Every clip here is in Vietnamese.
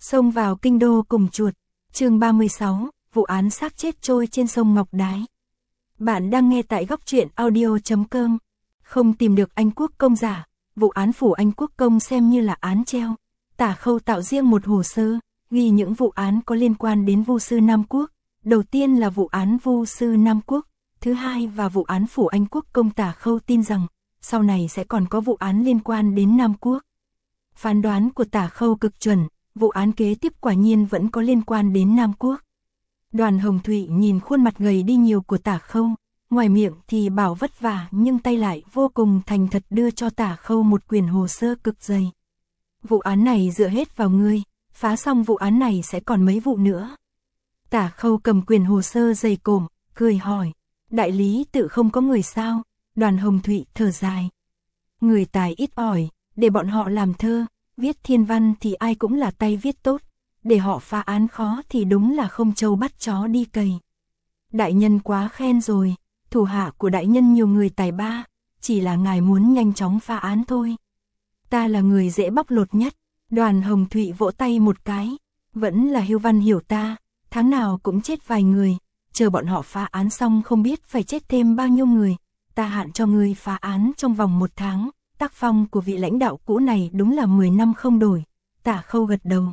Xông vào kinh đô cùng chuột. Chương 36, vụ án xác chết trôi trên sông Ngọc Đái. Bạn đang nghe tại góc truyện audio.com. Không tìm được Anh Quốc Công giả, vụ án phủ Anh Quốc Công xem như là án treo. Tả Khâu tạo riêng một hồ sơ, ghi những vụ án có liên quan đến Vu sư Nam Quốc. Đầu tiên là vụ án Vu sư Nam Quốc, thứ hai và vụ án phủ Anh Quốc Công. Tả Khâu tin rằng, sau này sẽ còn có vụ án liên quan đến Nam Quốc. Phán đoán của Tả Khâu cực chuẩn, vụ án kế tiếp quả nhiên vẫn có liên quan đến Nam Quốc. Đoàn Hồng Thụy nhìn khuôn mặt gầy đi nhiều của Tả Khâu, ngoài miệng thì bảo vất vả nhưng tay lại vô cùng thành thật đưa cho Tả Khâu một quyển hồ sơ cực dày. Vụ án này dựa hết vào ngươi, phá xong vụ án này sẽ còn mấy vụ nữa. Tả Khâu cầm quyển hồ sơ dày cộm, cười hỏi, đại lý tự không có người sao? Đoàn Hồng Thụy thở dài. Người tài ít ỏi, để bọn họ làm thơ, viết thiên văn thì ai cũng là tay viết tốt, để họ phá án khó thì đúng là không trâu bắt chó đi cày. Đại nhân quá khen rồi, thủ hạ của đại nhân nhiều người tài ba, chỉ là ngài muốn nhanh chóng phá án thôi. Ta là người dễ bóc lột nhất. Đoàn Hồng Thụy vỗ tay một cái, vẫn là Hiếu Văn hiểu ta, tháng nào cũng chết vài người, chờ bọn họ phá án xong không biết phải chết thêm bao nhiêu người, ta hạn cho ngươi phá án trong vòng 1 tháng. Tác phong của vị lãnh đạo cũ này đúng là 10 năm không đổi. Tả Khâu gật đầu.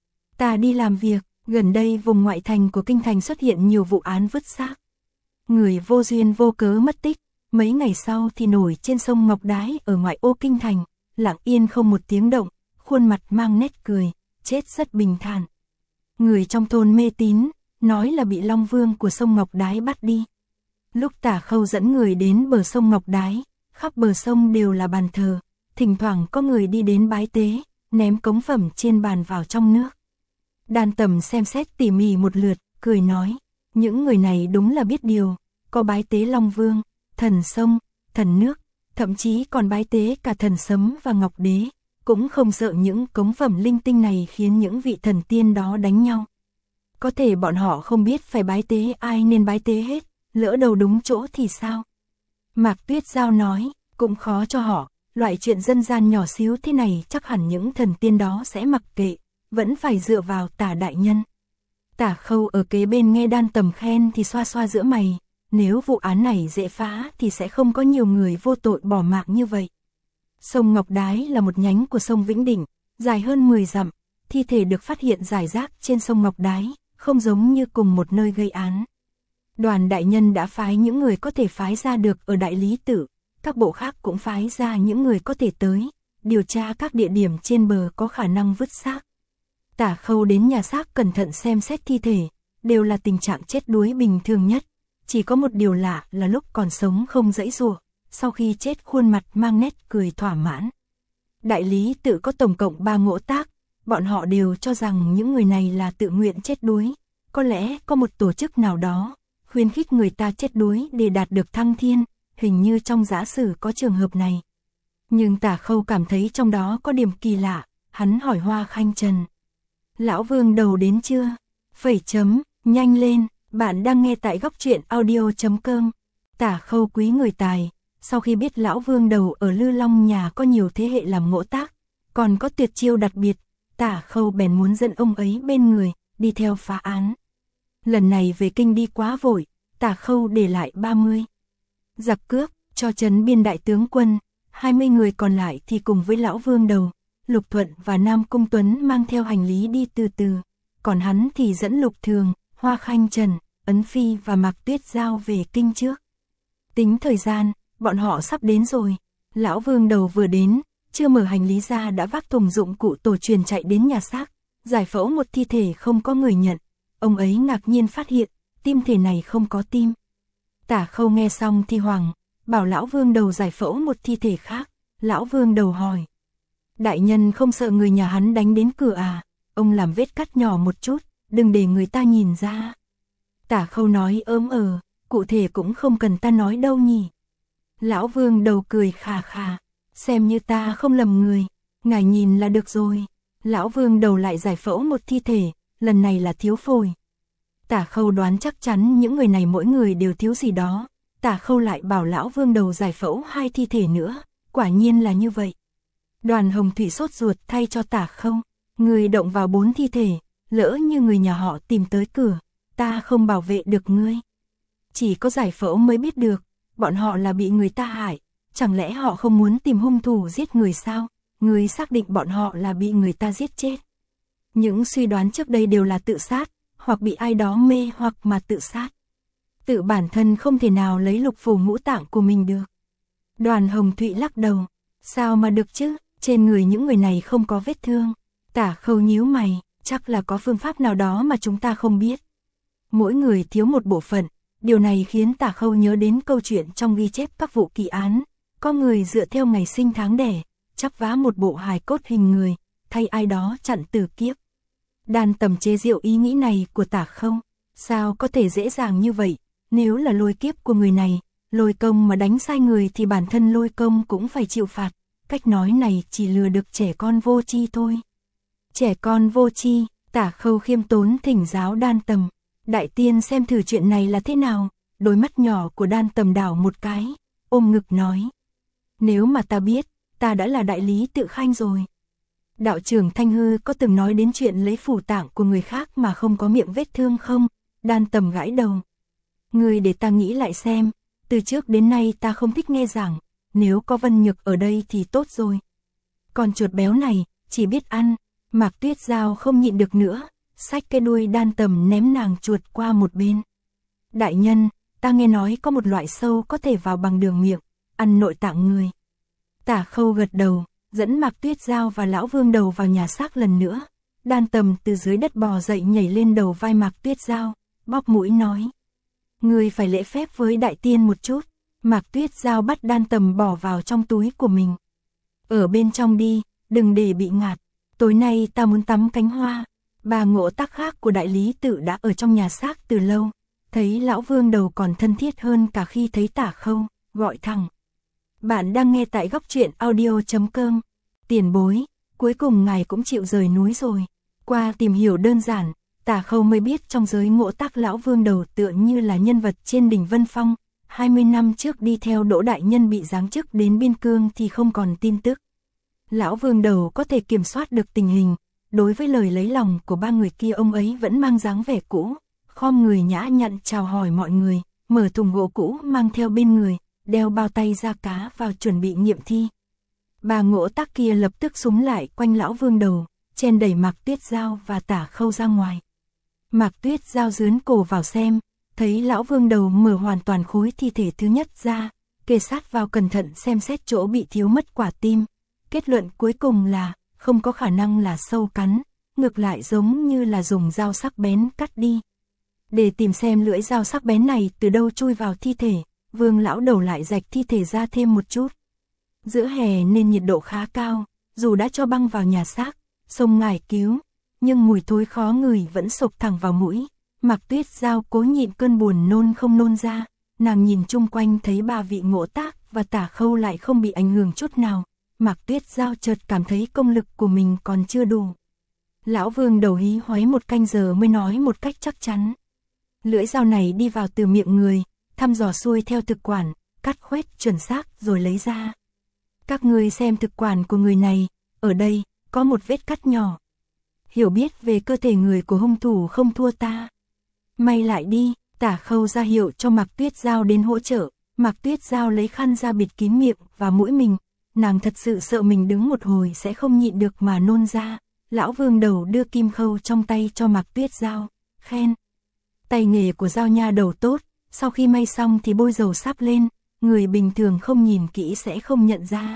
Ta đi làm việc, gần đây vùng ngoại thành của kinh thành xuất hiện nhiều vụ án vứt xác. Người vô duyên vô cớ mất tích, mấy ngày sau thì nổi trên sông Ngọc Đái ở ngoại ô kinh thành, lặng yên không một tiếng động, khuôn mặt mang nét cười, chết rất bình thản. Người trong thôn mê tín, nói là bị Long Vương của sông Ngọc Đái bắt đi. Lúc Tả Khâu dẫn người đến bờ sông Ngọc Đái, khắp bờ sông đều là bàn thờ, thỉnh thoảng có người đi đến bái tế, ném cống phẩm trên bàn vào trong nước. Đan Tầm xem xét tỉ mỉ một lượt, cười nói, những người này đúng là biết điều, có bái tế Long Vương, thần sông, thần nước, thậm chí còn bái tế cả thần sấm và ngọc đế, cũng không sợ những cống phẩm linh tinh này khiến những vị thần tiên đó đánh nhau. Có thể bọn họ không biết phải bái tế ai nên bái tế hết, lỡ đầu đúng chỗ thì sao? Mạc Tuyết Giao nói, cũng khó cho họ, loại chuyện dân gian nhỏ xíu thế này chắc hẳn những thần tiên đó sẽ mặc kệ, vẫn phải dựa vào Tả đại nhân. Tả Khâu ở kế bên nghe Đan Tầm khen thì xoa xoa giữa mày, nếu vụ án này dễ phá thì sẽ không có nhiều người vô tội bỏ mạng như vậy. Sông Ngọc Đái là một nhánh của sông Vĩnh Định, dài hơn 10 dặm, thi thể được phát hiện rải rác trên sông Ngọc Đái, không giống như cùng một nơi gây án. Đoàn đại nhân đã phái những người có thể phái ra được ở Đại Lý Tự, các bộ khác cũng phái ra những người có thể tới, điều tra các địa điểm trên bờ có khả năng vứt xác. Tả Khâu đến nhà xác cẩn thận xem xét thi thể, đều là tình trạng chết đuối bình thường nhất, chỉ có một điều lạ là lúc còn sống không giãy giụa, sau khi chết khuôn mặt mang nét cười thỏa mãn. Đại Lý Tự có tổng cộng 3 ngỗ tác, bọn họ đều cho rằng những người này là tự nguyện chết đuối, có lẽ có một tổ chức nào đó khuyến khích người ta chết đuối để đạt được thăng thiên, hình như trong giả sử có trường hợp này. Nhưng Tả Khâu cảm thấy trong đó có điểm kỳ lạ, hắn hỏi Hoa Khanh Trần. Lão Vương Đầu đến chưa? Phẩy chấm, nhanh lên, bạn đang nghe tại góc truyện audio.com. Tả Khâu quý người tài, sau khi biết Lão Vương Đầu ở Lư Long nhà có nhiều thế hệ làm ngỗ tác, còn có tuyệt chiêu đặc biệt, Tả Khâu bèn muốn dẫn ông ấy bên người, đi theo phá án. Lần này về kinh đi quá vội, Tả Khâu để lại 30 giặc cướp, cho trấn biên đại tướng quân, 20 người còn lại thì cùng với Lão Vương Đầu, Lục Thuận và Nam Cung Tuấn mang theo hành lý đi từ từ, còn hắn thì dẫn Lục Thường, Hoa Khanh Trần, Ấn Phi và Mạc Tuyết Giao về kinh trước. Tính thời gian, bọn họ sắp đến rồi. Lão Vương Đầu vừa đến, chưa mở hành lý ra đã vác thùng dụng cụ tổ truyền chạy đến nhà xác, giải phẫu một thi thể không có người nhận. Ông ấy ngạc nhiên phát hiện, tim thể này không có tim. Tả Khâu nghe xong thì hoảng, bảo Lão Vương Đầu giải phẫu một thi thể khác. Lão Vương Đầu hỏi, đại nhân không sợ người nhà hắn đánh đến cửa à? Ông làm vết cắt nhỏ một chút, đừng để người ta nhìn ra. Tả Khâu nói cụ thể cũng không cần ta nói đâu nhỉ. Lão Vương Đầu cười khà khà, xem như ta không lầm người, ngài nhìn là được rồi. Lão Vương Đầu lại giải phẫu một thi thể, lần này là thiếu phổi. Tả Khâu đoán chắc chắn những người này mỗi người đều thiếu gì đó. Tả Khâu lại bảo Lão Vương Đầu giải phẫu 2 thi thể nữa, quả nhiên là như vậy. Đoàn Hồng Thụy sốt ruột thay cho Tả Khâu, Ngươi động vào 4 thi thể, lỡ như người nhà họ tìm tới cửa, ta không bảo vệ được ngươi. Chỉ có giải phẫu mới biết được, bọn họ là bị người ta hại, chẳng lẽ họ không muốn tìm hung thủ giết người sao? Ngươi xác định bọn họ là bị người ta giết chết. Những suy đoán trước đây đều là tự sát, hoặc bị ai đó mê hoặc mà tự sát. Tự bản thân không thể nào lấy lục phủ ngũ tạng của mình được. Đoàn Hồng Thụy lắc đầu, sao mà được chứ, trên người những người này không có vết thương. Tả Khâu nhíu mày, chắc là có phương pháp nào đó mà chúng ta không biết. Mỗi người thiếu một bộ phận, điều này khiến Tả Khâu nhớ đến câu chuyện trong ghi chép các vụ kỳ án. Có người dựa theo ngày sinh tháng đẻ, chắp vá một bộ hài cốt hình người, thay ai đó chặn tử kiếp. Đan Tầm chế giễu ý nghĩ này của Tả Khâu, sao có thể dễ dàng như vậy, nếu là lôi kiếp của người này, Lôi Công mà đánh sai người thì bản thân Lôi Công cũng phải chịu phạt, cách nói này chỉ lừa được trẻ con vô tri thôi. Trẻ con vô tri, Tả Khâu khiêm tốn thỉnh giáo Đan Tầm, đại tiên xem thử chuyện này là thế nào, đôi mắt nhỏ của Đan Tầm đảo một cái, ôm ngực nói. Nếu mà ta biết, ta đã là đại lý tự khanh rồi. Đạo trưởng Thanh Hư có từng nói đến chuyện lấy phủ tạng của người khác mà không có miệng vết thương không? Đan Tầm gãi đầu. Người để ta nghĩ lại xem, từ trước đến nay ta không thích nghe giảng, nếu có Vân Nhược ở đây thì tốt rồi. Còn chuột béo này, chỉ biết ăn, Mạc Tuyết Giao không nhịn được nữa, xách cái đuôi Đan Tầm ném nàng chuột qua một bên. Đại nhân, ta nghe nói có một loại sâu có thể vào bằng đường miệng, ăn nội tạng người. Tả Khâu gật đầu, dẫn Mạc Tuyết Giao và Lão Vương Đầu vào nhà xác lần nữa. Đan Tầm từ dưới đất bò dậy nhảy lên đầu vai Mạc Tuyết Giao, bóp mũi nói. Người phải lễ phép với đại tiên một chút. Mạc Tuyết Giao bắt Đan Tầm bỏ vào trong túi của mình. Ở bên trong đi, đừng để bị ngạt. Tối nay ta muốn tắm cánh hoa. Bà Ngộ Tắc khác của đại lý tự đã ở trong nhà xác từ lâu. Thấy Lão Vương Đầu còn thân thiết hơn cả khi thấy Tả Khâu, gọi thẳng. Bạn đang nghe tại góc truyện audio.com. Tiền bối, cuối cùng ngài cũng chịu rời núi rồi. Qua tìm hiểu đơn giản, Tả Khâu mới biết trong giới Ngộ Tắc Lão Vương Đầu tựa như là nhân vật trên đỉnh Vân Phong. 20 năm trước đi theo Đỗ Đại Nhân bị giáng chức đến Biên Cương thì không còn tin tức. Lão Vương Đầu có thể kiểm soát được tình hình, đối với lời lấy lòng của ba người kia ông ấy vẫn mang dáng vẻ cũ, khom người nhã nhặn chào hỏi mọi người, mở thùng gỗ cũ mang theo bên người, đeo bao tay da cá vào chuẩn bị nghiệm thi. Bà Ngộ Tắc kia lập tức xúm lại quanh Lão Vương Đầu, chen đẩy Mạc Tuyết Giao và Tả Khâu ra ngoài. Mạc Tuyết Giao dướn cổ vào xem, thấy Lão Vương Đầu mở hoàn toàn khối thi thể thứ nhất ra, kề sát vào cẩn thận xem xét chỗ bị thiếu mất quả tim. Kết luận cuối cùng là, không có khả năng là sâu cắn, ngược lại giống như là dùng dao sắc bén cắt đi. Để tìm xem lưỡi dao sắc bén này từ đâu chui vào thi thể, Vương Lão Đầu lại rạch thi thể ra thêm một chút. Giữa hè nên nhiệt độ khá cao, dù đã cho băng vào nhà xác, xông ngải cứu, nhưng mùi thối khó ngửi vẫn sộc thẳng vào mũi. Mạc Tuyết Giao cố nhịn cơn buồn nôn không nôn ra, nàng nhìn chung quanh thấy ba vị Ngộ Tác và Tả Khâu lại không bị ảnh hưởng chút nào. Mạc Tuyết Giao chợt cảm thấy công lực của mình còn chưa đủ. Lão Vương Đầu hí hoáy một canh giờ mới nói một cách chắc chắn. Lưỡi dao này đi vào từ miệng người, thăm dò xuôi theo thực quản, cắt khoét chuẩn xác rồi lấy ra. Các ngươi xem thực quản của người này, ở đây, có một vết cắt nhỏ. Hiểu biết về cơ thể người của hung thủ không thua ta. May lại đi, Tả Khâu ra hiệu cho Mạc Tuyết Giao đến hỗ trợ. Mạc Tuyết Giao lấy khăn ra bịt kín miệng và mũi mình. Nàng thật sự sợ mình đứng một hồi sẽ không nhịn được mà nôn ra. Lão Vương Đầu đưa kim khâu trong tay cho Mạc Tuyết Giao, khen. Tay nghề của Giao nha đầu tốt, sau khi may xong thì bôi dầu sáp lên, người bình thường không nhìn kỹ sẽ không nhận ra.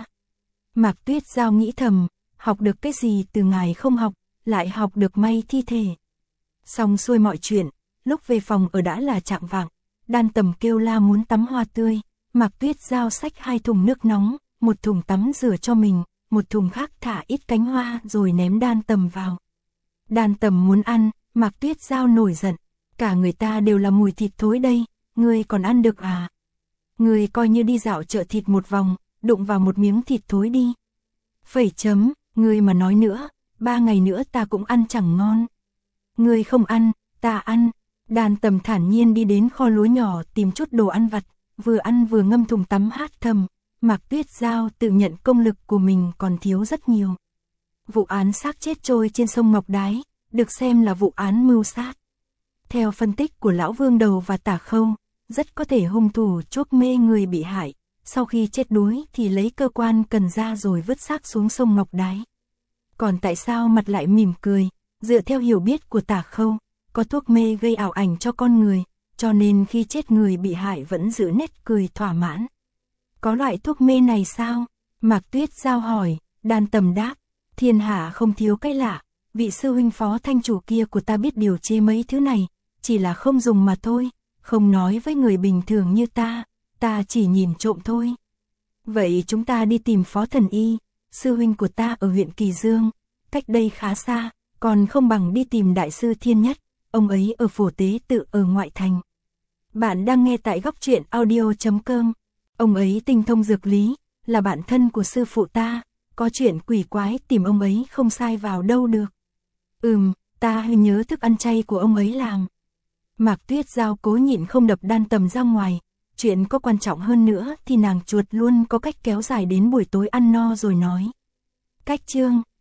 Mạc Tuyết Giao nghĩ thầm, học được cái gì từ ngài không học, lại học được may thi thể. Xong xuôi mọi chuyện, lúc về phòng ở đã là chạng vạng, Đan Tầm kêu la muốn tắm hoa tươi, Mạc Tuyết Giao xách 2 thùng nước nóng, một thùng tắm rửa cho mình, một thùng khác thả ít cánh hoa rồi ném Đan Tầm vào. Đan Tầm muốn ăn, Mạc Tuyết Giao nổi giận, cả người ta đều là mùi thịt thối đây, ngươi còn ăn được à? Ngươi coi như đi dạo chợ thịt một vòng, đụng vào một miếng thịt thối đi. Phẩy chấm, ngươi mà nói nữa, 3 ngày nữa ta cũng ăn chẳng ngon. Ngươi không ăn, ta ăn. Đan Tầm thản nhiên đi đến kho lúa nhỏ tìm chút đồ ăn vặt, vừa ăn vừa ngâm thùng tắm hát thầm. Mạc Tuyết Giao tự nhận công lực của mình còn thiếu rất nhiều. Vụ án xác chết trôi trên sông Ngọc Đái, được xem là vụ án mưu sát. Theo phân tích của Lão Vương Đầu và Tả Khâu, rất có thể hung thủ chuốc mê người bị hại, sau khi chết đuối thì lấy cơ quan cần ra rồi vứt xác xuống sông Ngọc Đái. Còn tại sao mặt lại mỉm cười? Dựa theo hiểu biết của Tả Khâu, có thuốc mê gây ảo ảnh cho con người, cho nên khi chết người bị hại vẫn giữ nét cười thỏa mãn. Có loại thuốc mê này sao? Mạc Tuyết Giao hỏi. Đan Tầm đáp, thiên hạ không thiếu cái lạ, vị sư huynh phó thanh chủ kia của ta biết điều chế mấy thứ này, chỉ là không dùng mà thôi, không nói với người bình thường như ta chỉ nhìn trộm thôi. Vậy chúng ta đi tìm Phó Thần Y, sư huynh của ta ở huyện Kỳ Dương, cách đây khá xa, còn không bằng đi tìm Đại sư Thiên Nhất, ông ấy ở Phổ Tế Tự ở ngoại thành. Bạn đang nghe tại góc truyện audio.com, ông ấy tinh thông dược lý, là bạn thân của sư phụ ta, có chuyện quỷ quái tìm ông ấy không sai vào đâu được. Ta nhớ thức ăn chay của ông ấy làm. Mạc Tuyết Giao cố nhịn không đập Đan Tầm ra ngoài, chuyện có quan trọng hơn nữa thì nàng chuột luôn có cách kéo dài đến buổi tối ăn no rồi nói. Cách chương